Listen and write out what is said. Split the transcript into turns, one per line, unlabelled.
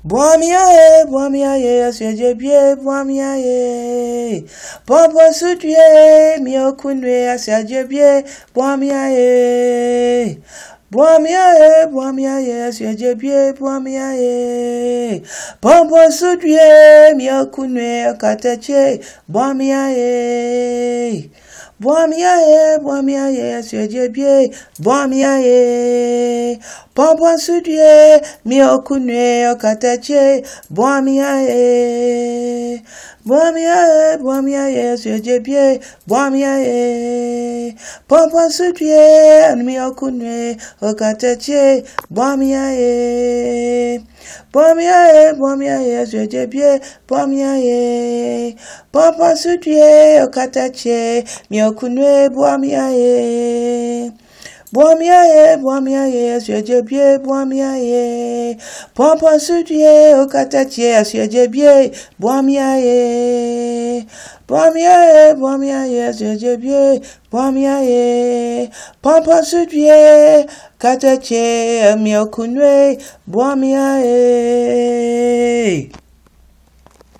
Boamia ye, asyeje bie, boamia ye. Pompo sudye, mio kunwe, asyeje bie, boamia ye. Boamia ye, asyeje bie, boamia ye. Pompo sudye, mio kunwe, akateche, boamia ye. Boamia ye, asyeje bie, boamia ye. Pompo sudye, mio kunwe, akateche, boamia ye. Boamia ye, asyeje bie, boamia ye. Pompo sudye, mio kunwe, akateche, boamia ye. Boamia ye, asyeje bie, boamia ye. Pompo sudye, akateche, mio kunwe, boamia ye. Boamia ye, asyeje bie, boamia ye. Pompo sudye, akateche, asyeje bie, boamia ye. Boamia ye, asyeje bie, boamia ye. Pompo sudye, akateche, mio kunwe, boamia ye.